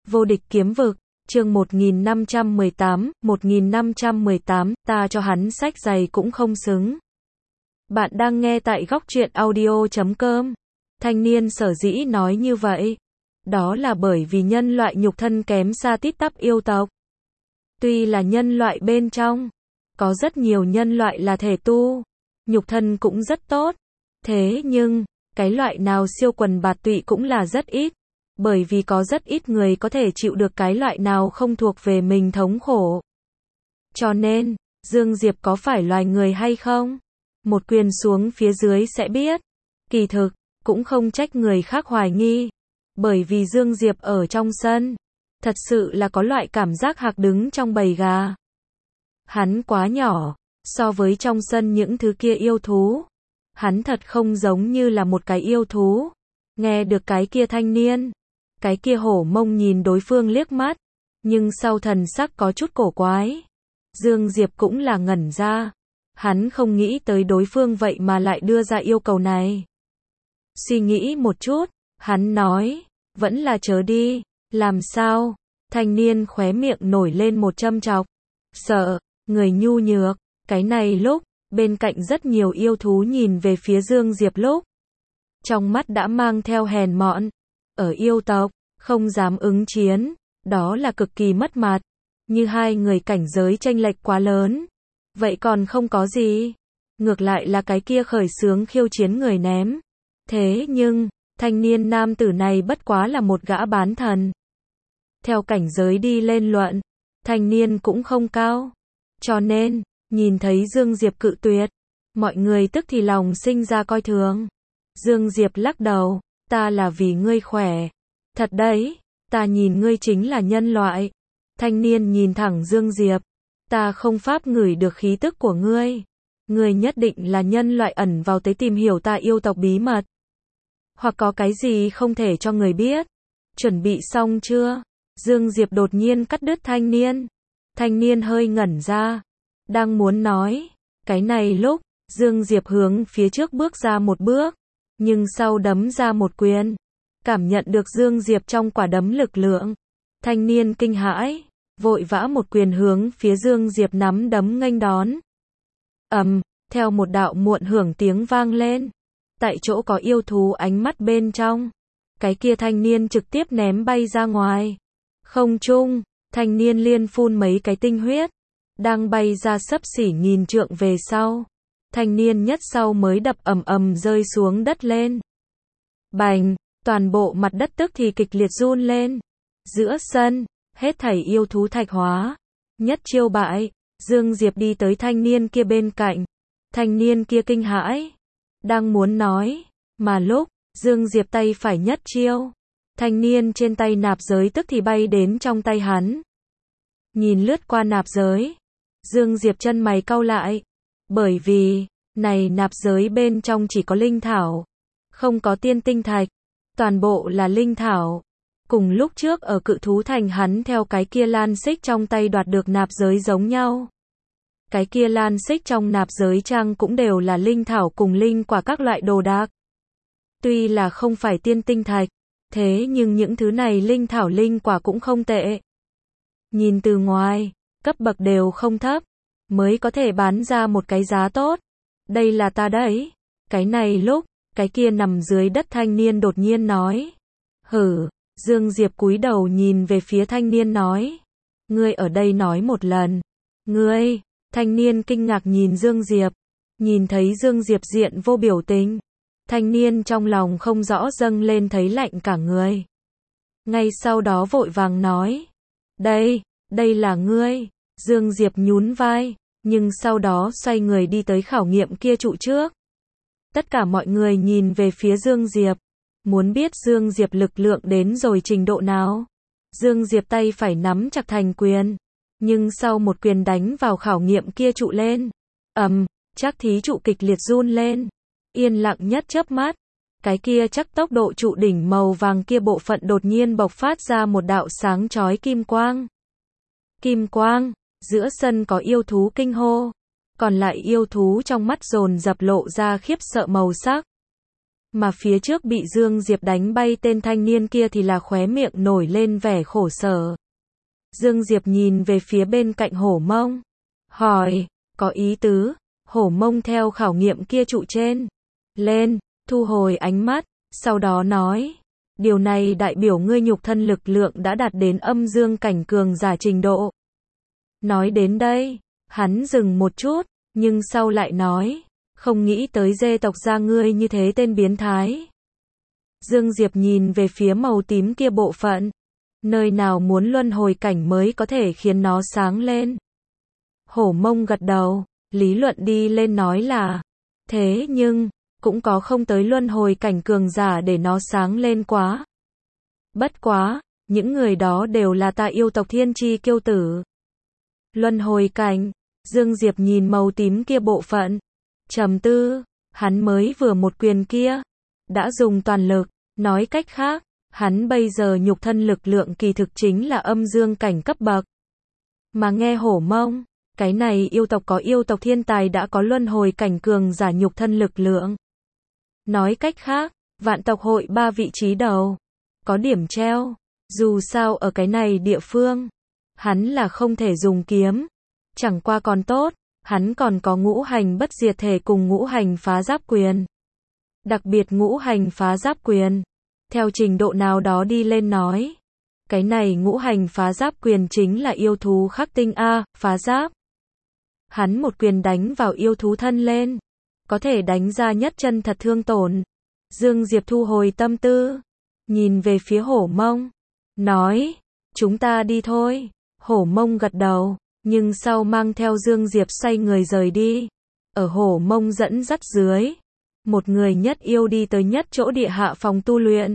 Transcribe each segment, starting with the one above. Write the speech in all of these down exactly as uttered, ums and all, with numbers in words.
Vô địch kiếm vực, chương một nghìn năm trăm mười tám, một nghìn năm trăm mười tám, ta cho hắn sách giày cũng không xứng. Bạn đang nghe tại góc truyện audio chấm com. Thanh niên sở dĩ nói như vậy, đó là bởi vì nhân loại nhục thân kém xa tít tắp yêu tộc. Tuy là nhân loại bên trong, có rất nhiều nhân loại là thể tu, nhục thân cũng rất tốt. Thế nhưng, cái loại nào siêu quần bạt tụy cũng là rất ít. Bởi vì có rất ít người có thể chịu được cái loại nào không thuộc về mình thống khổ. Cho nên, Dương Diệp có phải loài người hay không? Một quyền xuống phía dưới sẽ biết. Kỳ thực, cũng không trách người khác hoài nghi. Bởi vì Dương Diệp ở trong sân, thật sự là có loại cảm giác hạc đứng trong bầy gà. Hắn quá nhỏ, so với trong sân những thứ kia yêu thú. Hắn thật không giống như là một cái yêu thú. Nghe được cái kia thanh niên. Cái kia hổ mông nhìn đối phương liếc mắt, nhưng sau thần sắc có chút cổ quái. Dương Diệp cũng là ngẩn ra. Hắn không nghĩ tới đối phương vậy mà lại đưa ra yêu cầu này. Suy nghĩ một chút, hắn nói, vẫn là chớ đi. Làm sao? Thanh niên khóe miệng nổi lên một châm chọc. Sợ, người nhu nhược. Cái này lúc, bên cạnh rất nhiều yêu thú nhìn về phía Dương Diệp lúc. Trong mắt đã mang theo hèn mọn. Ở yêu tộc, không dám ứng chiến, đó là cực kỳ mất mặt. Như hai người cảnh giới chênh lệch quá lớn. Vậy còn không có gì. Ngược lại là cái kia khởi xướng khiêu chiến người ném. Thế nhưng, thanh niên nam tử này bất quá là một gã bán thần. Theo cảnh giới đi lên luận, thanh niên cũng không cao. Cho nên, nhìn thấy Dương Diệp cự tuyệt, mọi người tức thì lòng sinh ra coi thường. Dương Diệp lắc đầu, ta là vì ngươi khỏe. Thật đấy, ta nhìn ngươi chính là nhân loại. Thanh niên nhìn thẳng Dương Diệp. Ta không pháp ngửi được khí tức của ngươi. Ngươi nhất định là nhân loại ẩn vào tới tìm hiểu ta yêu tộc bí mật. Hoặc có cái gì không thể cho người biết. Chuẩn bị xong chưa? Dương Diệp đột nhiên cắt đứt thanh niên. Thanh niên hơi ngẩn ra. Đang muốn nói. Cái này lúc, Dương Diệp hướng phía trước bước ra một bước. Nhưng sau đấm ra một quyền. Cảm nhận được Dương Diệp trong quả đấm lực lượng. Thanh niên kinh hãi. Vội vã một quyền hướng phía Dương Diệp nắm đấm nghênh đón. ầm, um, theo một đạo muộn hưởng tiếng vang lên. Tại chỗ có yêu thú ánh mắt bên trong. Cái kia thanh niên trực tiếp ném bay ra ngoài. Không trung, thanh niên liên phun mấy cái tinh huyết. Đang bay ra xấp xỉ nghìn trượng về sau. Thanh niên nhất sau mới đập ầm ầm rơi xuống đất lên. Bành, toàn bộ mặt đất tức thì kịch liệt run lên. Giữa sân, hết thảy yêu thú thạch hóa. Nhất chiêu bại, Dương Diệp đi tới thanh niên kia bên cạnh. Thanh niên kia kinh hãi. Đang muốn nói, mà lúc, Dương Diệp tay phải nhất chiêu. Thanh niên trên tay nạp giới tức thì bay đến trong tay hắn. Nhìn lướt qua nạp giới. Dương Diệp chân mày cau lại. Bởi vì, này nạp giới bên trong chỉ có linh thảo. Không có tiên tinh thạch. Toàn bộ là linh thảo. Cùng lúc trước ở cự thú thành hắn theo cái kia lan xích trong tay đoạt được nạp giới giống nhau. Cái kia lan xích trong nạp giới trang cũng đều là linh thảo cùng linh quả các loại đồ đạc. Tuy là không phải tiên tinh thạch, thế nhưng những thứ này linh thảo linh quả cũng không tệ. Nhìn từ ngoài, cấp bậc đều không thấp, mới có thể bán ra một cái giá tốt. Đây là ta đấy. Cái này lúc, cái kia nằm dưới đất thanh niên đột nhiên nói. Hử, Dương Diệp cúi đầu nhìn về phía thanh niên nói. Ngươi ở đây nói một lần. Ngươi, thanh niên kinh ngạc nhìn Dương Diệp. Nhìn thấy Dương Diệp diện vô biểu tình. Thanh niên trong lòng không rõ dâng lên thấy lạnh cả người. Ngay sau đó vội vàng nói. Đây, đây là ngươi. Dương Diệp nhún vai, nhưng sau đó xoay người đi tới khảo nghiệm kia trụ trước. Tất cả mọi người nhìn về phía Dương Diệp. Muốn biết Dương Diệp lực lượng đến rồi trình độ nào. Dương Diệp tay phải nắm chặt thành quyền. Nhưng sau một quyền đánh vào khảo nghiệm kia trụ lên. ầm, um, chắc thí trụ kịch liệt run lên. Yên lặng nhất chớp mắt. Cái kia chắc tốc độ trụ đỉnh màu vàng kia bộ phận đột nhiên bộc phát ra một đạo sáng chói kim quang. Kim quang, giữa sân có yêu thú kinh hô. Còn lại yêu thú trong mắt dồn dập lộ ra khiếp sợ màu sắc. Mà phía trước bị Dương Diệp đánh bay tên thanh niên kia thì là khóe miệng nổi lên vẻ khổ sở. Dương Diệp nhìn về phía bên cạnh Hổ Mông. Hỏi, có ý tứ, Hổ Mông theo khảo nghiệm kia trụ trên. Lên, thu hồi ánh mắt, sau đó nói. Điều này đại biểu ngươi nhục thân lực lượng đã đạt đến âm dương cảnh cường giả trình độ. Nói đến đây, hắn dừng một chút, nhưng sau lại nói. Không nghĩ tới dê tộc gia ngươi như thế tên biến thái. Dương Diệp nhìn về phía màu tím kia bộ phận. Nơi nào muốn luân hồi cảnh mới có thể khiến nó sáng lên. Hổ Mông gật đầu, lý luận đi lên nói là. Thế nhưng, cũng có không tới luân hồi cảnh cường giả để nó sáng lên quá. Bất quá, những người đó đều là ta yêu tộc thiên chi kiêu tử. Luân hồi cảnh, Dương Diệp nhìn màu tím kia bộ phận. Trầm tư, hắn mới vừa một quyền kia, đã dùng toàn lực, nói cách khác, hắn bây giờ nhục thân lực lượng kỳ thực chính là âm dương cảnh cấp bậc. Mà nghe Hổ Mông, cái này yêu tộc có yêu tộc thiên tài đã có luân hồi cảnh cường giả nhục thân lực lượng. Nói cách khác, vạn tộc hội ba vị trí đầu, có điểm treo, dù sao ở cái này địa phương, hắn là không thể dùng kiếm, chẳng qua còn tốt. Hắn còn có ngũ hành bất diệt thể cùng ngũ hành phá giáp quyền. Đặc biệt ngũ hành phá giáp quyền. Theo trình độ nào đó đi lên nói. Cái này ngũ hành phá giáp quyền chính là yêu thú khắc tinh A, phá giáp. Hắn một quyền đánh vào yêu thú thân lên. Có thể đánh ra nhất chân thật thương tổn. Dương Diệp thu hồi tâm tư. Nhìn về phía Hổ Mông. Nói, chúng ta đi thôi. Hổ Mông gật đầu. Nhưng sau mang theo Dương Diệp xoay người rời đi. Ở Hổ Mông dẫn dắt dưới. Một người nhất yêu đi tới nhất chỗ địa hạ phòng tu luyện.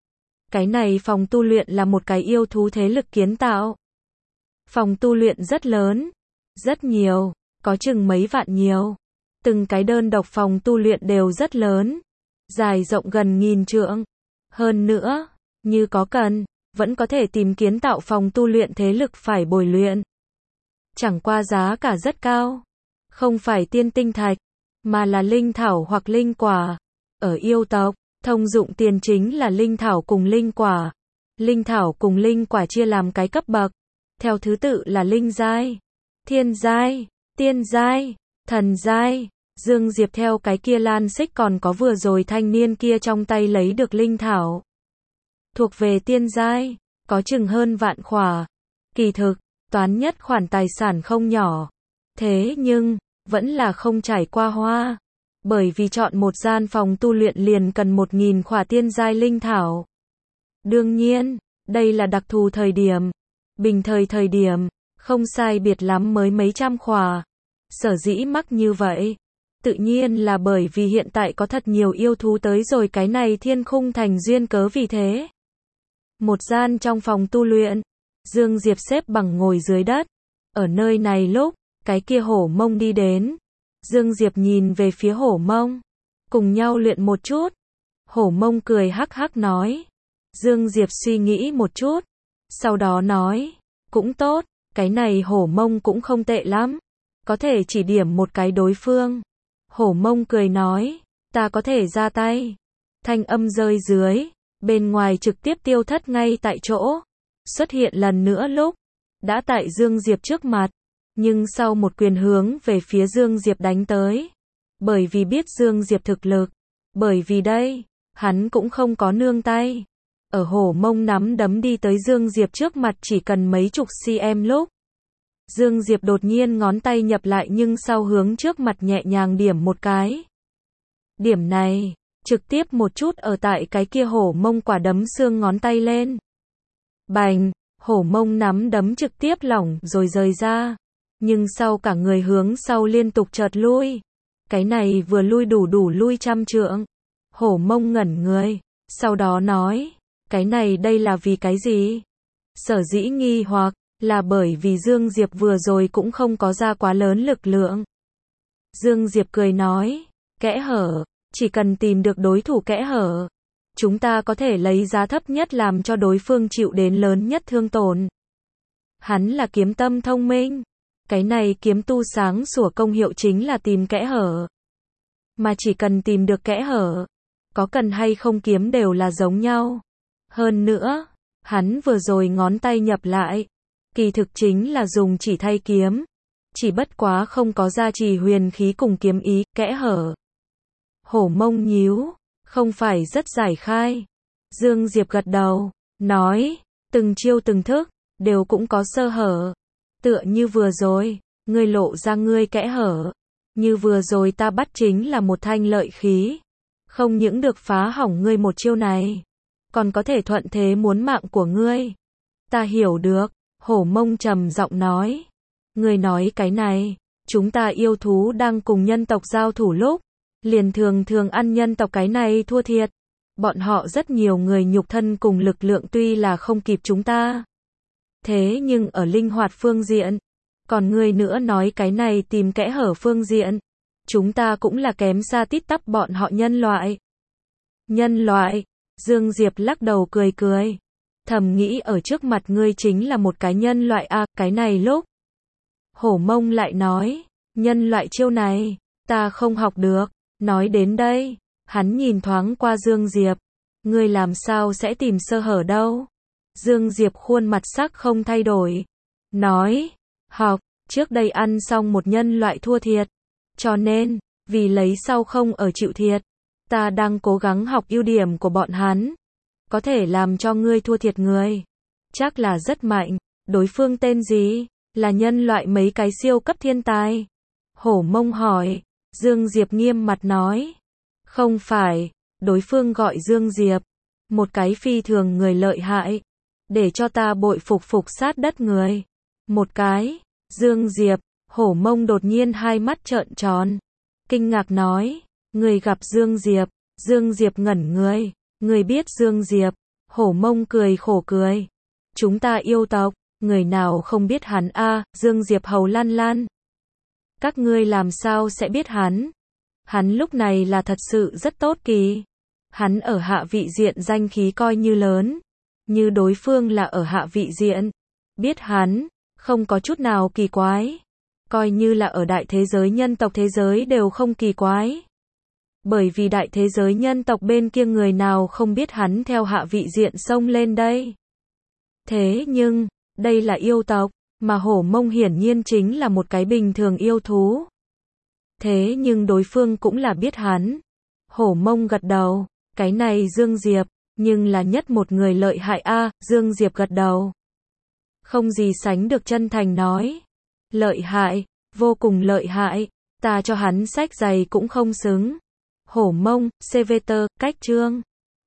Cái này phòng tu luyện là một cái yêu thú thế lực kiến tạo. Phòng tu luyện rất lớn. Rất nhiều. Có chừng mấy vạn nhiều. Từng cái đơn độc phòng tu luyện đều rất lớn. Dài rộng gần nghìn trượng. Hơn nữa, như có cần, vẫn có thể tìm kiến tạo phòng tu luyện thế lực phải bồi luyện. Chẳng qua giá cả rất cao. Không phải tiên tinh thạch, mà là linh thảo hoặc linh quả. Ở yêu tộc, thông dụng tiền chính là linh thảo cùng linh quả. Linh thảo cùng linh quả chia làm cái cấp bậc. Theo thứ tự là linh giai, thiên giai, tiên giai, thần giai. Dương Diệp theo cái kia lan xích còn có vừa rồi thanh niên kia trong tay lấy được linh thảo. Thuộc về tiên giai, có chừng hơn vạn khỏa. Kỳ thực, toán nhất khoản tài sản không nhỏ. Thế nhưng, vẫn là không trải qua hoa. Bởi vì chọn một gian phòng tu luyện liền cần một nghìn khỏa tiên giai linh thảo. Đương nhiên, đây là đặc thù thời điểm. Bình thời thời điểm, không sai biệt lắm mới mấy trăm khỏa. Sở dĩ mắc như vậy. Tự nhiên là bởi vì hiện tại có thật nhiều yêu thú tới rồi cái này thiên khung thành duyên cớ vì thế. Một gian trong phòng tu luyện. Dương Diệp xếp bằng ngồi dưới đất. Ở nơi này lúc, cái kia Hổ Mông đi đến. Dương Diệp nhìn về phía Hổ Mông. Cùng nhau luyện một chút. Hổ Mông cười hắc hắc nói. Dương Diệp suy nghĩ một chút. Sau đó nói. Cũng tốt, cái này Hổ Mông cũng không tệ lắm. Có thể chỉ điểm một cái đối phương. Hổ Mông cười nói. Ta có thể ra tay. Thanh âm rơi dưới. Bên ngoài trực tiếp tiêu thất ngay tại chỗ. Xuất hiện lần nữa lúc. Đã tại Dương Diệp trước mặt. Nhưng sau một quyền hướng về phía Dương Diệp đánh tới. Bởi vì biết Dương Diệp thực lực. Bởi vì đây, hắn cũng không có nương tay. Ở Hổ Mông nắm đấm đi tới Dương Diệp trước mặt chỉ cần mấy chục cm lúc. Dương Diệp đột nhiên ngón tay nhập lại nhưng sau hướng trước mặt nhẹ nhàng điểm một cái. Điểm này, trực tiếp một chút ở tại cái kia Hổ Mông quả đấm xương ngón tay lên. Bành, Hổ Mông nắm đấm trực tiếp lỏng rồi rời ra. Nhưng sau cả người hướng sau liên tục chợt lui. Cái này vừa lui đủ đủ lui trăm trượng. Hổ Mông ngẩn người, sau đó nói, cái này đây là vì cái gì? Sở dĩ nghi hoặc, là bởi vì Dương Diệp vừa rồi cũng không có ra quá lớn lực lượng. Dương Diệp cười nói, kẽ hở, chỉ cần tìm được đối thủ kẽ hở. Chúng ta có thể lấy giá thấp nhất làm cho đối phương chịu đến lớn nhất thương tổn. Hắn là kiếm tâm thông minh. Cái này kiếm tu sáng sủa công hiệu chính là tìm kẽ hở. Mà chỉ cần tìm được kẽ hở, có cần hay không kiếm đều là giống nhau. Hơn nữa, hắn vừa rồi ngón tay nhập lại, kỳ thực chính là dùng chỉ thay kiếm, chỉ bất quá không có gia trì huyền khí cùng kiếm ý, kẽ hở. Hổ Mông nhíu, không phải rất giải khai. Dương Diệp gật đầu, nói, từng chiêu từng thức, đều cũng có sơ hở. Tựa như vừa rồi, ngươi lộ ra ngươi kẽ hở. Như vừa rồi ta bắt chính là một thanh lợi khí. Không những được phá hỏng ngươi một chiêu này, còn có thể thuận thế muốn mạng của ngươi. Ta hiểu được, Hổ Mông trầm giọng nói. Ngươi nói cái này, chúng ta yêu thú đang cùng nhân tộc giao thủ lúc, liền thường thường ăn nhân tộc cái này thua thiệt. Bọn họ rất nhiều người nhục thân cùng lực lượng tuy là không kịp chúng ta. Thế nhưng ở linh hoạt phương diện, còn ngươi nữa nói cái này tìm kẽ hở phương diện, chúng ta cũng là kém xa tít tắp bọn họ nhân loại. Nhân loại, Dương Diệp lắc đầu cười cười. Thầm nghĩ ở trước mặt ngươi chính là một cái nhân loại a, à, cái này lúc. Hổ Mông lại nói, nhân loại chiêu này, ta không học được. Nói đến đây, hắn nhìn thoáng qua Dương Diệp. Ngươi làm sao sẽ tìm sơ hở đâu? Dương Diệp khuôn mặt sắc không thay đổi. Nói, học, trước đây ăn xong một nhân loại thua thiệt. Cho nên, vì lấy sau không ở chịu thiệt, ta đang cố gắng học ưu điểm của bọn hắn. Có thể làm cho ngươi thua thiệt người. Chắc là rất mạnh. Đối phương tên gì? Là nhân loại mấy cái siêu cấp thiên tài? Hổ Mông hỏi. Dương Diệp nghiêm mặt nói. Không phải, đối phương gọi Dương Diệp. Một cái phi thường người lợi hại. Để cho ta bội phục phục sát đất người. Một cái, Dương Diệp, Hổ Mông đột nhiên hai mắt trợn tròn. Kinh ngạc nói, người gặp Dương Diệp. Dương Diệp ngẩn người. Người biết Dương Diệp. Hổ Mông cười khổ cười. Chúng ta yêu tộc, người nào không biết hắn a, à, Dương Diệp hầu lan lan. Các ngươi làm sao sẽ biết hắn? Hắn lúc này là thật sự rất tốt kỳ. Hắn ở hạ vị diện danh khí coi như lớn. Như đối phương là ở hạ vị diện. Biết hắn, không có chút nào kỳ quái. Coi như là ở đại thế giới nhân tộc thế giới đều không kỳ quái. Bởi vì đại thế giới nhân tộc bên kia người nào không biết hắn theo hạ vị diện xông lên đây. Thế nhưng, đây là yêu tộc, mà Hổ Mông hiển nhiên chính là một cái bình thường yêu thú. Thế nhưng đối phương cũng là biết hắn. Hổ Mông gật đầu, cái này Dương Diệp, nhưng là nhất một người lợi hại a, à, Dương Diệp gật đầu. Không gì sánh được chân thành nói. Lợi hại, vô cùng lợi hại, ta cho hắn sách giày cũng không xứng. Hổ Mông, xê vê tê, cách chương.